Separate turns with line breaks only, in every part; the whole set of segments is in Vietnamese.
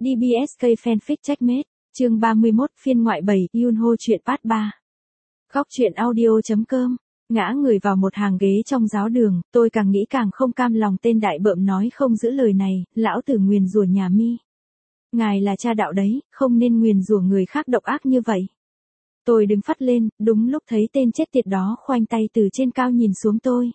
DBSK Fanfic Checkmate, chương 31 phiên ngoại 7, Yunho chuyện part 3. Góc truyện audio.com, ngã người vào một hàng ghế trong giáo đường, tôi càng nghĩ càng không cam lòng tên đại bợm nói không giữ lời này, lão tử nguyền rủa nhà mi. Ngài là cha đạo đấy, không nên nguyền rủa người khác độc ác như vậy. Tôi đứng phắt lên, đúng lúc thấy tên chết tiệt đó khoanh tay từ trên cao nhìn xuống tôi.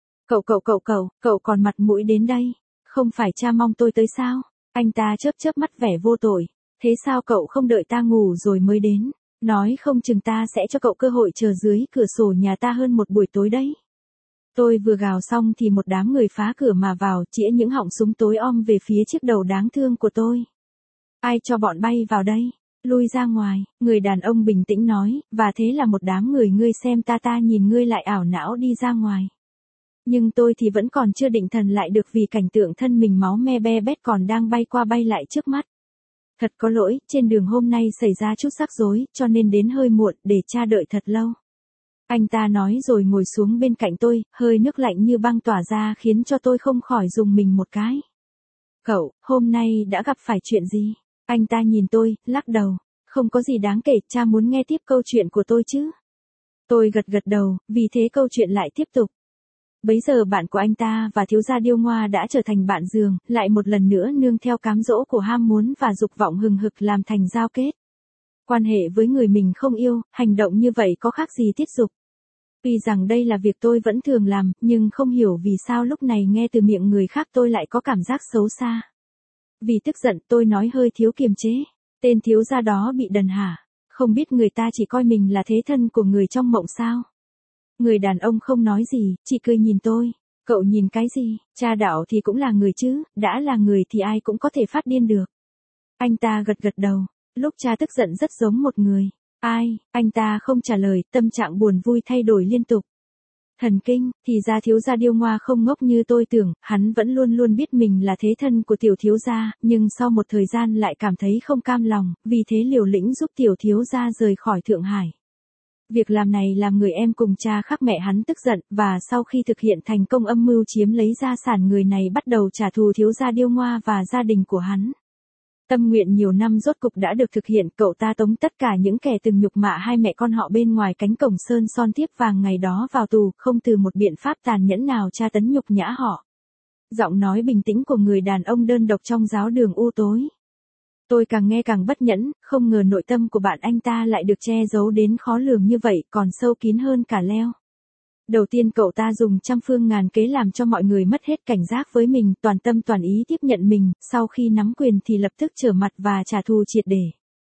Cậu còn mặt mũi đến đây, không phải cha mong tôi tới sao? Anh ta chớp mắt vẻ vô tội, thế sao cậu không đợi ta ngủ rồi mới đến, nói không chừng ta sẽ cho cậu cơ hội chờ dưới cửa sổ nhà ta hơn một buổi tối đấy. Tôi vừa gào xong thì một đám người phá cửa mà vào, chĩa những họng súng tối om về phía chiếc đầu đáng thương của tôi. Ai cho bọn bay vào đây? Lui ra ngoài, người đàn ông bình tĩnh nói, và thế là một đám người ngươi xem ta nhìn ngươi lại ảo não đi ra ngoài. Nhưng tôi thì vẫn còn chưa định thần lại được vì cảnh tượng thân mình máu me be bét còn đang bay qua bay lại trước mắt. Thật có lỗi, trên đường hôm nay xảy ra chút rắc rối, cho nên đến hơi muộn, để cha đợi thật lâu. Anh ta nói rồi ngồi xuống bên cạnh tôi, hơi nước lạnh như băng tỏa ra khiến cho tôi không khỏi rùng mình một cái. Cậu, hôm nay đã gặp phải chuyện gì? Anh ta nhìn tôi, lắc đầu. Không có gì đáng kể, cha muốn nghe tiếp câu chuyện của tôi chứ? Tôi gật đầu, vì thế câu chuyện lại tiếp tục. Bấy giờ bạn của anh ta và thiếu gia Điêu Ngoa đã trở thành bạn giường, lại một lần nữa nương theo cám dỗ của ham muốn và dục vọng hừng hực làm thành giao kết. Quan hệ với người mình không yêu, hành động như vậy có khác gì tiết dục. Tuy rằng đây là việc tôi vẫn thường làm, nhưng không hiểu vì sao lúc này nghe từ miệng người khác tôi lại có cảm giác xấu xa. Vì tức giận tôi nói hơi thiếu kiềm chế. Tên thiếu gia đó bị đần hả? Không biết người ta chỉ coi mình là thế thân của người trong mộng sao? Người đàn ông không nói gì, chỉ cười nhìn tôi. Cậu nhìn cái gì? Cha đạo thì cũng là người chứ, đã là người thì ai cũng có thể phát điên được. Anh ta gật đầu. Lúc cha tức giận rất giống một người. Ai? Anh ta không trả lời, tâm trạng buồn vui thay đổi liên tục. Thần kinh, thì ra thiếu gia Điêu Ngoa không ngốc như tôi tưởng, hắn vẫn luôn biết mình là thế thân của tiểu thiếu gia, nhưng sau một thời gian lại cảm thấy không cam lòng, vì thế liều lĩnh giúp tiểu thiếu gia rời khỏi Thượng Hải. Việc làm này làm người em cùng cha khác mẹ hắn tức giận, và sau khi thực hiện thành công âm mưu chiếm lấy gia sản người này bắt đầu trả thù thiếu gia Điêu Ngoa và gia đình của hắn. Tâm nguyện nhiều năm rốt cục đã được thực hiện, cậu ta tống tất cả những kẻ từng nhục mạ hai mẹ con họ bên ngoài cánh cổng sơn son thiếp vàng ngày đó vào tù, không từ một biện pháp tàn nhẫn nào tra tấn nhục nhã họ. Giọng nói bình tĩnh của người đàn ông đơn độc trong giáo đường u tối. Tôi càng nghe càng bất nhẫn, không ngờ nội tâm của bạn anh ta lại được che giấu đến khó lường như vậy, còn sâu kín hơn cả leo. Đầu tiên cậu ta dùng trăm phương ngàn kế làm cho mọi người mất hết cảnh giác với mình, toàn tâm toàn ý tiếp nhận mình, sau khi nắm quyền thì lập tức trở mặt và trả thù triệt để.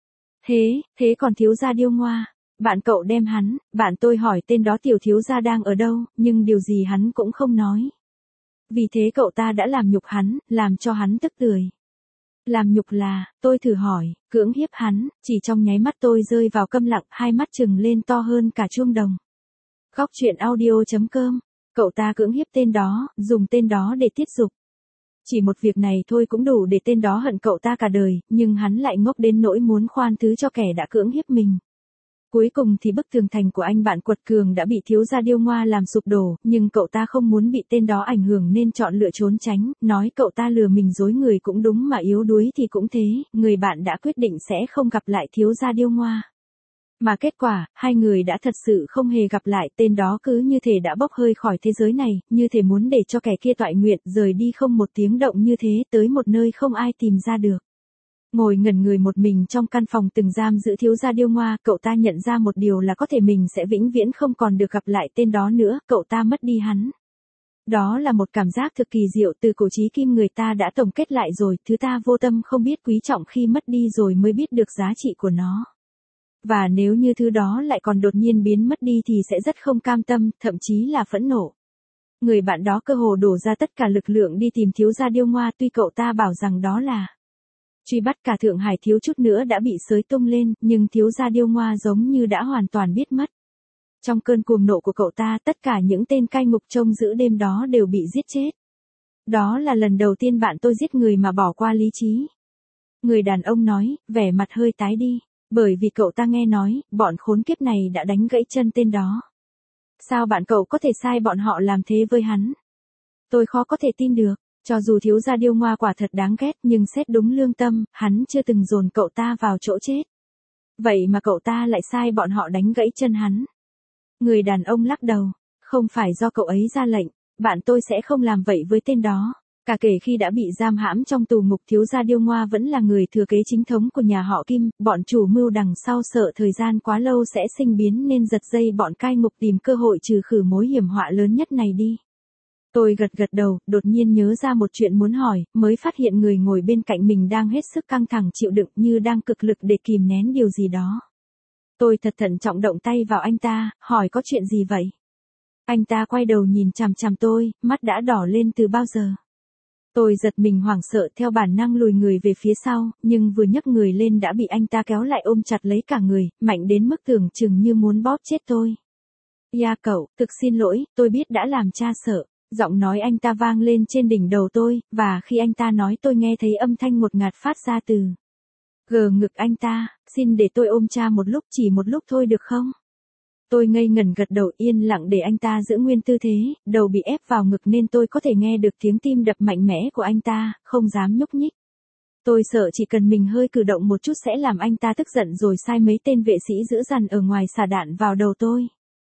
Thế còn thiếu gia Điêu Ngoa, bạn cậu đem hắn, bạn tôi hỏi tên đó tiểu thiếu gia đang ở đâu, nhưng điều gì hắn cũng không nói. Vì thế cậu ta đã làm nhục hắn, làm cho hắn tức tưởi. Làm nhục là, tôi thử hỏi, cưỡng hiếp hắn, chỉ trong nháy mắt tôi rơi vào câm lặng, hai mắt trừng lên to hơn cả chuông đồng. Góc truyện audio.com, cậu ta cưỡng hiếp tên đó, dùng tên đó để tiết dục. Chỉ một việc này thôi cũng đủ để tên đó hận cậu ta cả đời, nhưng hắn lại ngốc đến nỗi muốn khoan thứ cho kẻ đã cưỡng hiếp mình. Cuối cùng thì bức tường thành của anh bạn quật cường đã bị thiếu gia Điêu Ngoa làm sụp đổ, nhưng cậu ta không muốn bị tên đó ảnh hưởng nên chọn lựa trốn tránh, nói cậu ta lừa mình dối người cũng đúng mà yếu đuối thì cũng thế, người bạn đã quyết định sẽ không gặp lại thiếu gia Điêu Ngoa. Mà kết quả, hai người đã thật sự không hề gặp lại, tên đó cứ như thể đã bốc hơi khỏi thế giới này, như thể muốn để cho kẻ kia toại nguyện, rời đi không một tiếng động như thế, tới một nơi không ai tìm ra được. Ngồi ngẩn người một mình trong căn phòng từng giam giữ thiếu gia Điêu Ngoa, cậu ta nhận ra một điều là có thể mình sẽ vĩnh viễn không còn được gặp lại tên đó nữa, cậu ta mất đi hắn. Đó là một cảm giác thực kỳ diệu, từ cổ chí kim người ta đã tổng kết lại rồi, thứ ta vô tâm không biết quý trọng khi mất đi rồi mới biết được giá trị của nó. Và nếu như thứ đó lại còn đột nhiên biến mất đi thì sẽ rất không cam tâm, thậm chí là phẫn nộ. Người bạn đó cơ hồ đổ ra tất cả lực lượng đi tìm thiếu gia Điêu Ngoa, tuy cậu ta bảo rằng đó là truy bắt cả Thượng Hải thiếu chút nữa đã bị xới tung lên, nhưng thiếu gia Điêu Ngoa giống như đã hoàn toàn biết mất. Trong cơn cuồng nộ của cậu ta, tất cả những tên cai ngục trông giữ đêm đó đều bị giết chết. Đó là lần đầu tiên bạn tôi giết người mà bỏ qua lý trí. Người đàn ông nói, vẻ mặt hơi tái đi. Bởi vì cậu ta nghe nói, bọn khốn kiếp này đã đánh gãy chân tên đó. Sao bạn cậu có thể sai bọn họ làm thế với hắn? Tôi khó có thể tin được. Cho dù thiếu gia Điêu Ngoa quả thật đáng ghét nhưng xét đúng lương tâm, hắn chưa từng dồn cậu ta vào chỗ chết. Vậy mà cậu ta lại sai bọn họ đánh gãy chân hắn. Người đàn ông lắc đầu, không phải do cậu ấy ra lệnh, bạn tôi sẽ không làm vậy với tên đó. Cả kể khi đã bị giam hãm trong tù ngục, thiếu gia Điêu Ngoa vẫn là người thừa kế chính thống của nhà họ Kim, bọn chủ mưu đằng sau sợ thời gian quá lâu sẽ sinh biến nên giật dây bọn cai ngục tìm cơ hội trừ khử mối hiểm họa lớn nhất này đi. Tôi gật gật đầu, đột nhiên nhớ ra một chuyện muốn hỏi, mới phát hiện người ngồi bên cạnh mình đang hết sức căng thẳng chịu đựng như đang cực lực để kìm nén điều gì đó. Tôi thật thận trọng động tay vào anh ta, hỏi có chuyện gì vậy? Anh ta quay đầu nhìn chằm chằm tôi, mắt đã đỏ lên từ bao giờ. Tôi giật mình hoảng sợ theo bản năng lùi người về phía sau, nhưng vừa nhấc người lên đã bị anh ta kéo lại ôm chặt lấy cả người, mạnh đến mức tưởng chừng như muốn bóp chết tôi. "Ya cậu, thực xin lỗi, tôi biết đã làm cha sợ." Giọng nói anh ta vang lên trên đỉnh đầu tôi, và khi anh ta nói tôi nghe thấy âm thanh ngột ngạt phát ra từ ngực anh ta, "Xin để tôi ôm cha một lúc, chỉ một lúc thôi được không?" Tôi ngây ngẩn gật đầu yên lặng để anh ta giữ nguyên tư thế, đầu bị ép vào ngực nên tôi có thể nghe được tiếng tim đập mạnh mẽ của anh ta, không dám nhúc nhích. Tôi sợ chỉ cần mình hơi cử động một chút sẽ làm anh ta tức giận rồi sai mấy tên vệ sĩ giữ dằn ở ngoài xả đạn vào đầu tôi.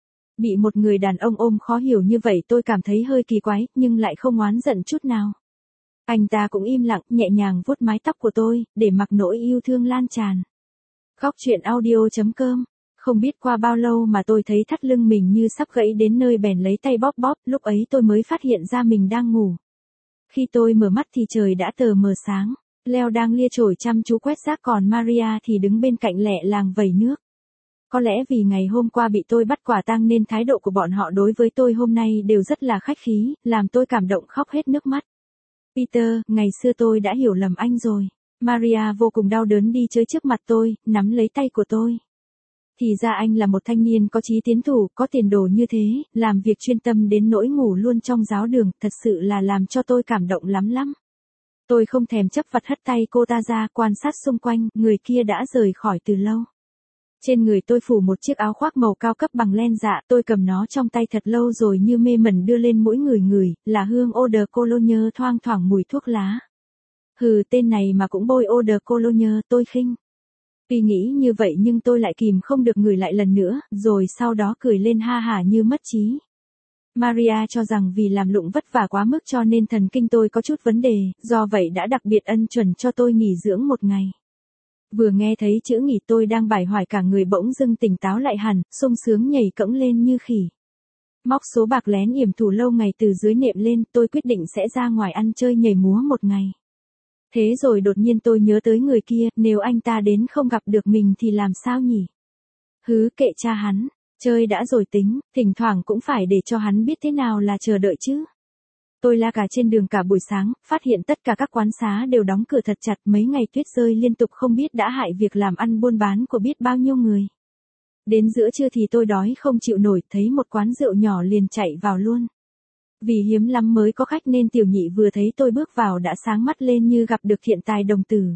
Bị một người đàn ông ôm khó hiểu như vậy tôi cảm thấy hơi kỳ quái, nhưng lại không oán giận chút nào. Anh ta cũng im lặng, nhẹ nhàng vuốt mái tóc của tôi, để mặc nỗi yêu thương lan tràn. Khóc chuyện audio.com. Không biết qua bao lâu mà tôi thấy thắt lưng mình như sắp gãy đến nơi bèn lấy tay bóp bóp, lúc ấy tôi mới phát hiện ra mình đang ngủ. Khi tôi mở mắt thì trời đã tờ mờ sáng, Leo đang lia chổi chăm chú quét rác còn Maria thì đứng bên cạnh lẹ làng vẩy nước. Có lẽ vì ngày hôm qua bị tôi bắt quả tang nên thái độ của bọn họ đối với tôi hôm nay đều rất là khách khí, làm tôi cảm động khóc hết nước mắt. "Peter, ngày xưa tôi đã hiểu lầm anh rồi." Maria vô cùng đau đớn đi tới trước mặt tôi, nắm lấy tay của tôi. "Thì ra anh là một thanh niên có chí tiến thủ, có tiền đồ như thế, làm việc chuyên tâm đến nỗi ngủ luôn trong giáo đường, thật sự là làm cho tôi cảm động lắm lắm." Tôi không thèm chấp vặt hất tay cô ta ra, quan sát xung quanh, người kia đã rời khỏi từ lâu. Trên người tôi phủ một chiếc áo khoác màu cao cấp bằng len dạ, tôi cầm nó trong tay thật lâu rồi như mê mẩn đưa lên mũi người ngửi, là hương eau de cologne thoang thoảng mùi thuốc lá. Hừ, tên này mà cũng bôi eau de cologne, tôi khinh. Tuy nghĩ như vậy nhưng tôi lại kìm không được ngửi lại lần nữa, rồi sau đó cười lên ha hả như mất trí. Maria cho rằng vì làm lụng vất vả quá mức cho nên thần kinh tôi có chút vấn đề, do vậy đã đặc biệt ân chuẩn cho tôi nghỉ dưỡng một ngày. Vừa nghe thấy chữ nghỉ tôi đang bải hoài cả người bỗng dưng tỉnh táo lại hẳn, sung sướng nhảy cẫng lên như khỉ. Móc số bạc lén yểm thủ lâu ngày từ dưới nệm lên, tôi quyết định sẽ ra ngoài ăn chơi nhảy múa một ngày. Thế rồi đột nhiên tôi nhớ tới người kia, nếu anh ta đến không gặp được mình thì làm sao nhỉ? Hứ, kệ cha hắn, chơi đã rồi tính, thỉnh thoảng cũng phải để cho hắn biết thế nào là chờ đợi chứ. Tôi la cả trên đường cả buổi sáng, phát hiện tất cả các quán xá đều đóng cửa thật chặt, mấy ngày tuyết rơi liên tục không biết đã hại việc làm ăn buôn bán của biết bao nhiêu người. Đến giữa trưa thì tôi đói không chịu nổi, thấy một quán rượu nhỏ liền chạy vào luôn. Vì hiếm lắm mới có khách nên tiểu nhị vừa thấy tôi bước vào đã sáng mắt lên như gặp được thiện tài đồng tử.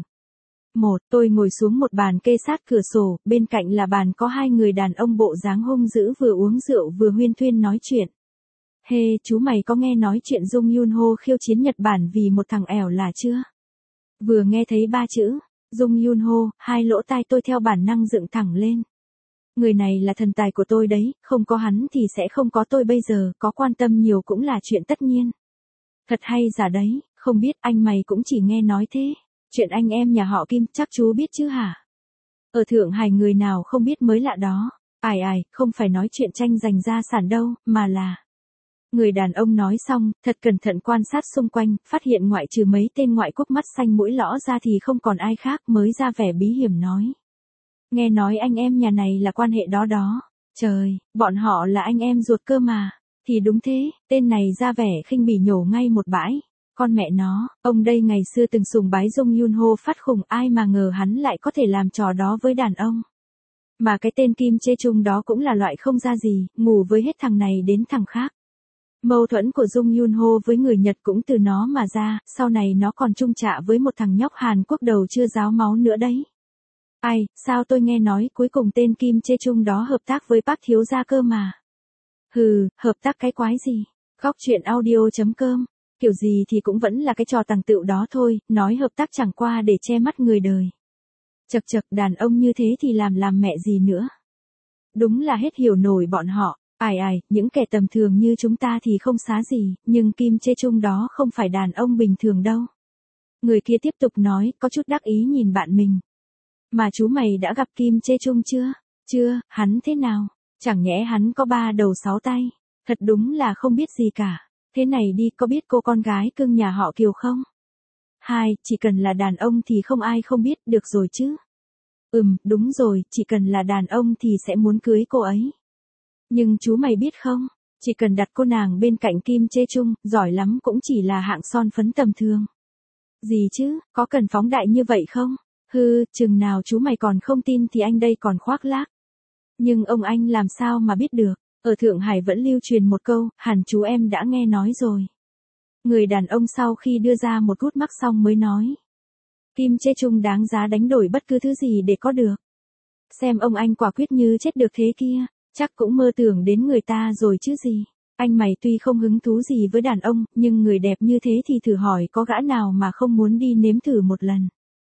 Tôi ngồi xuống một bàn kê sát cửa sổ, bên cạnh là bàn có hai người đàn ông bộ dáng hung dữ vừa uống rượu vừa huyên thuyên nói chuyện. "Hê, chú mày có nghe nói chuyện Jung Yun Ho khiêu chiến Nhật Bản vì một thằng ẻo là chưa?" Vừa nghe thấy ba chữ Jung Yun Ho, hai lỗ tai tôi theo bản năng dựng thẳng lên. Người này là thần tài của tôi đấy, không có hắn thì sẽ không có tôi bây giờ, có quan tâm nhiều cũng là chuyện tất nhiên. Thật hay giả đấy, không biết anh mày cũng chỉ nghe nói thế. Chuyện anh em nhà họ Kim chắc chú biết chứ hả? Ở Thượng Hải người nào không biết mới lạ đó. Không phải nói chuyện tranh giành gia sản đâu, mà là... Người đàn ông nói xong, thật cẩn thận quan sát xung quanh, phát hiện ngoại trừ mấy tên ngoại quốc mắt xanh mũi lõ ra thì không còn ai khác, mới ra vẻ bí hiểm nói. Nghe nói anh em nhà này là quan hệ đó đó. Trời, bọn họ là anh em ruột cơ mà. Thì đúng thế, tên này ra vẻ khinh bỉ nhổ ngay một bãi. Con mẹ nó, ông đây ngày xưa từng sùng bái Jung Yun Ho phát khủng, ai mà ngờ hắn lại có thể làm trò đó với đàn ông. Mà cái tên Kim Chê Chung đó cũng là loại không ra gì, ngủ với hết thằng này đến thằng khác. Mâu thuẫn của Jung Yun Ho với người Nhật cũng từ nó mà ra, sau này nó còn chung chạ với một thằng nhóc Hàn Quốc đầu chưa ráo máu nữa đấy. Sao tôi nghe nói cuối cùng tên Kim Chê Chung đó hợp tác với bác thiếu gia cơ mà. Hừ, hợp tác cái quái gì? Khóc chuyện audio.com Kiểu gì thì cũng vẫn là cái trò tàng tựu đó thôi, nói hợp tác chẳng qua để che mắt người đời. Chật chật, đàn ông như thế thì làm mẹ gì nữa. Đúng là hết hiểu nổi bọn họ. Những kẻ tầm thường như chúng ta thì không xá gì, nhưng Kim Chê Chung đó không phải đàn ông bình thường đâu. Người kia tiếp tục nói, có chút đắc ý nhìn bạn mình. Mà chú mày đã gặp Kim Chê Chung chưa? Chưa, hắn thế nào? Chẳng nhẽ hắn có 3 đầu 6 tay? Thật đúng là không biết gì cả. Thế này đi, có biết cô con gái cưng nhà họ Kiều không? Chỉ cần là đàn ông thì không ai không biết được rồi chứ. Đúng rồi, chỉ cần là đàn ông thì sẽ muốn cưới cô ấy. Nhưng chú mày biết không, chỉ cần đặt cô nàng bên cạnh Kim Chê Chung, giỏi lắm cũng chỉ là hạng son phấn tầm thường. Gì chứ, có cần phóng đại như vậy không? Chừng nào chú mày còn không tin thì anh đây còn khoác lác. Nhưng ông anh làm sao mà biết được, ở Thượng Hải vẫn lưu truyền một câu, hẳn chú em đã nghe nói rồi. Người đàn ông sau khi đưa ra một hút mắc xong mới nói. Kim Chê Chung đáng giá đánh đổi bất cứ thứ gì để có được. Xem ông anh quả quyết như chết được thế kia, chắc cũng mơ tưởng đến người ta rồi chứ gì. Anh mày tuy không hứng thú gì với đàn ông, nhưng người đẹp như thế thì thử hỏi có gã nào mà không muốn đi nếm thử một lần.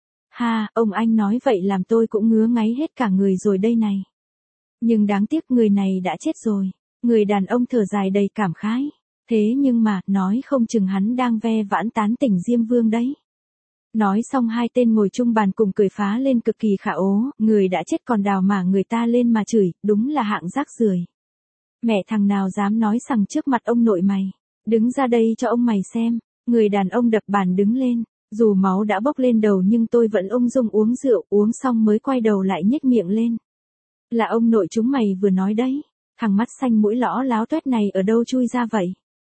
Ông anh nói vậy làm tôi cũng ngứa ngáy hết cả người rồi đây này. Nhưng đáng tiếc người này đã chết rồi. Người đàn ông thở dài đầy cảm khái. Thế nhưng mà, nói không chừng hắn đang ve vãn tán tỉnh Diêm Vương đấy. Nói xong hai tên ngồi chung bàn cùng cười phá lên cực kỳ khả ố, người đã chết còn đào mà người ta lên mà chửi, đúng là hạng rác rưởi. Mẹ thằng nào dám nói sằng trước mặt ông nội mày, đứng ra đây cho ông mày xem. Người đàn ông đập bàn đứng lên, dù máu đã bốc lên đầu nhưng tôi vẫn ung dung uống rượu, uống xong mới quay đầu lại nhếch miệng lên. Là ông nội chúng mày vừa nói đấy, thằng mắt xanh mũi lõ láo toét này ở đâu chui ra vậy?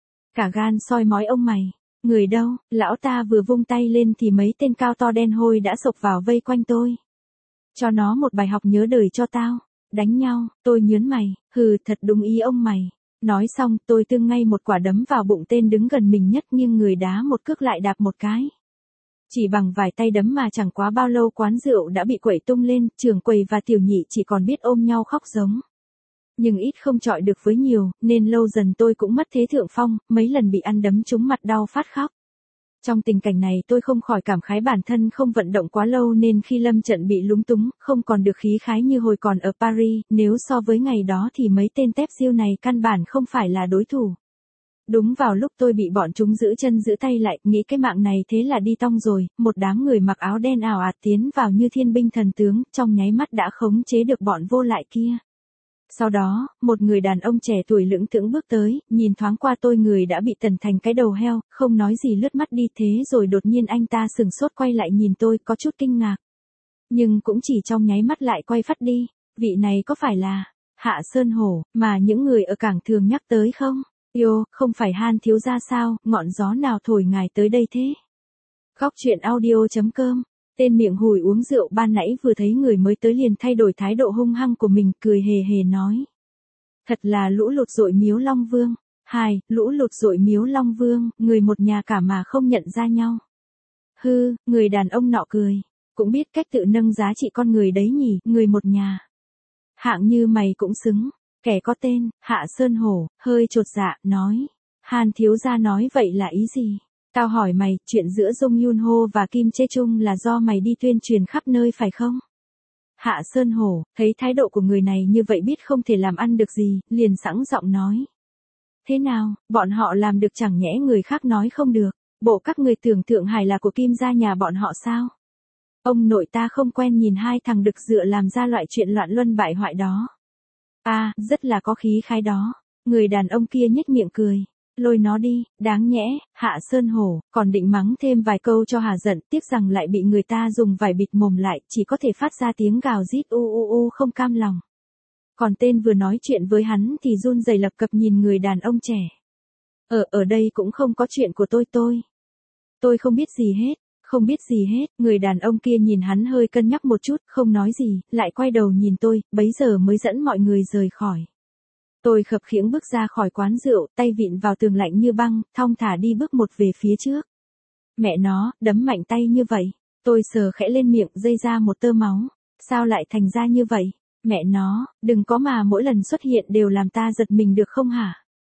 Cả gan soi mói ông mày. Người đâu, lão ta vừa vung tay lên thì mấy tên cao to đen hôi đã xộc vào vây quanh tôi. Cho nó một bài học nhớ đời cho tao. Đánh nhau, tôi nhớn mày, thật đúng ý ông mày. Nói xong tôi tương ngay một quả đấm vào bụng tên đứng gần mình nhất nhưng người đá một cước lại đạp một cái. Chỉ bằng vài tay đấm mà chẳng quá bao lâu quán rượu đã bị quẩy tung lên, trưởng quầy và tiểu nhị chỉ còn biết ôm nhau khóc giống. Nhưng ít không chọi được với nhiều, nên lâu dần tôi cũng mất thế thượng phong, mấy lần bị ăn đấm trúng mặt đau phát khóc. Trong tình cảnh này tôi không khỏi cảm khái bản thân không vận động quá lâu nên khi lâm trận bị lúng túng, không còn được khí khái như hồi còn ở Paris, nếu so với ngày đó thì mấy tên tép diêu này căn bản không phải là đối thủ. Đúng vào lúc tôi bị bọn chúng giữ chân giữ tay lại, nghĩ cái mạng này thế là đi tong rồi, một đám người mặc áo đen ào ạt tiến vào như thiên binh thần tướng, trong nháy mắt đã khống chế được bọn vô lại kia. Sau đó, một người đàn ông trẻ tuổi lững thững bước tới, nhìn thoáng qua tôi người đã bị tần thành cái đầu heo, không nói gì lướt mắt đi thế rồi đột nhiên anh ta sừng sốt quay lại nhìn tôi có chút kinh ngạc. Nhưng cũng chỉ trong nháy mắt lại quay phắt đi, vị này có phải là Hạ Sơn Hổ mà những người ở cảng thường nhắc tới không? Không phải Han thiếu gia sao, ngọn gió nào thổi ngài tới đây thế? Góc truyện audio.com. Tên miệng hùi uống rượu ban nãy vừa thấy người mới tới liền thay đổi thái độ hung hăng của mình, cười hề hề nói. Thật là lũ lụt dội Miếu Long Vương. Lũ lụt dội Miếu Long Vương, người một nhà cả mà không nhận ra nhau. Người đàn ông nọ cười. Cũng biết cách tự nâng giá trị con người đấy nhỉ, người một nhà. Hạng như mày cũng xứng. Kẻ có tên, Hạ Sơn Hổ, hơi chột dạ, nói. Han thiếu gia nói vậy là ý gì? Tao hỏi mày, chuyện giữa Jong Yun Ho và Kim Chê Chung là do mày đi tuyên truyền khắp nơi phải không? Hạ Sơn Hổ, thấy thái độ của người này như vậy biết không thể làm ăn được gì, liền sẵn giọng nói. Thế nào, bọn họ làm được chẳng nhẽ người khác nói không được, bộ các người tưởng Thượng Hải là của Kim gia nhà bọn họ sao? Ông nội ta không quen nhìn hai thằng đực dựa làm ra loại chuyện loạn luân bại hoại đó. Rất là có khí khái đó. Người đàn ông kia nhếch miệng cười. Lôi nó đi, đáng nhẽ, Hạ Sơn Hổ, còn định mắng thêm vài câu cho hà giận, tiếc rằng lại bị người ta dùng vải bịt mồm lại, chỉ có thể phát ra tiếng gào rít không cam lòng. Còn tên vừa nói chuyện với hắn thì run rẩy lập cập nhìn người đàn ông trẻ. Ở đây cũng không có chuyện của tôi không biết gì hết. Không biết gì hết, người đàn ông kia nhìn hắn hơi cân nhắc một chút, không nói gì, lại quay đầu nhìn tôi, bấy giờ mới dẫn mọi người rời khỏi. Tôi khập khiễng bước ra khỏi quán rượu, tay vịn vào tường lạnh như băng, thong thả đi bước một về phía trước. Mẹ nó, đấm mạnh tay như vậy. Tôi sờ khẽ lên miệng, dây ra một tơ máu. Sao lại thành ra như vậy? Mẹ nó, đừng có mà mỗi lần xuất hiện đều làm ta giật mình được không hả?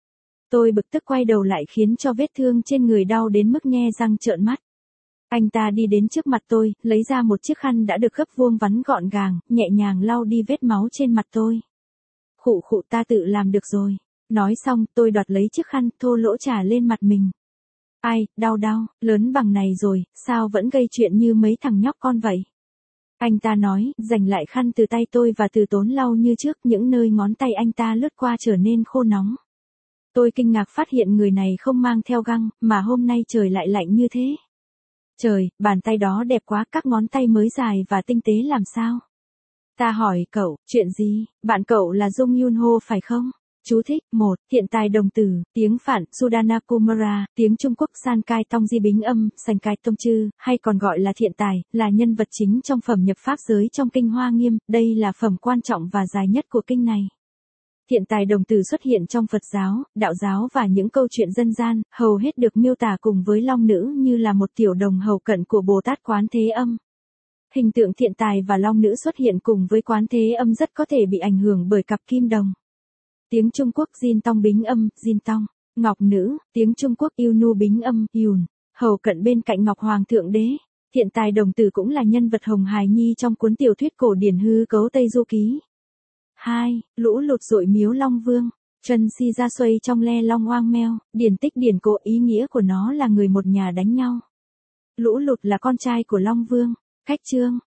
Tôi bực tức quay đầu lại khiến cho vết thương trên người đau đến mức nhe răng trợn mắt. Anh ta đi đến trước mặt tôi, lấy ra một chiếc khăn đã được gấp vuông vắn gọn gàng, nhẹ nhàng lau đi vết máu trên mặt tôi. Khụ khụ, ta tự làm được rồi. Nói xong, tôi đoạt lấy chiếc khăn, thô lỗ chà lên mặt mình. Ai, đau, lớn bằng này rồi, sao vẫn gây chuyện như mấy thằng nhóc con vậy? Anh ta nói, giành lại khăn từ tay tôi và từ tốn lau như trước, những nơi ngón tay anh ta lướt qua trở nên khô nóng. Tôi kinh ngạc phát hiện người này không mang theo găng, mà hôm nay trời lại lạnh như thế. Trời, bàn tay đó đẹp quá, các ngón tay mới dài và tinh tế làm sao? Ta hỏi cậu, chuyện gì? Bạn cậu là Jung Yun Ho phải không? Chú thích, 1. Hiện tại đồng tử, tiếng Phạn, Sudana Kumara, tiếng Trung Quốc San Kai Tong Di Bính Âm, Sành Kai Tông Chư, hay còn gọi là thiện tài, là nhân vật chính trong phẩm nhập pháp giới trong kinh Hoa Nghiêm, đây là phẩm quan trọng và dài nhất của kinh này. Thiện tài đồng tử xuất hiện trong Phật giáo, đạo giáo và những câu chuyện dân gian, hầu hết được miêu tả cùng với long nữ như là một tiểu đồng hầu cận của Bồ Tát Quán Thế Âm. Hình tượng thiện tài và long nữ xuất hiện cùng với Quán Thế Âm rất có thể bị ảnh hưởng bởi cặp kim đồng. Tiếng Trung Quốc Jin Tong Bính Âm, Jin Tong, Ngọc Nữ, tiếng Trung Quốc Yêu Nu Bính Âm, Yun, hầu cận bên cạnh Ngọc Hoàng Thượng Đế. Thiện tài đồng tử cũng là nhân vật hồng hài nhi trong cuốn tiểu thuyết cổ điển Hư Cấu Tây Du Ký. 2. Lũ lụt dội miếu Long Vương. Trần Si ra xoay trong le long oang meo, điển tích điển cổ, ý nghĩa của nó là người một nhà đánh nhau. Lũ lụt là con trai của Long Vương. Khách chương.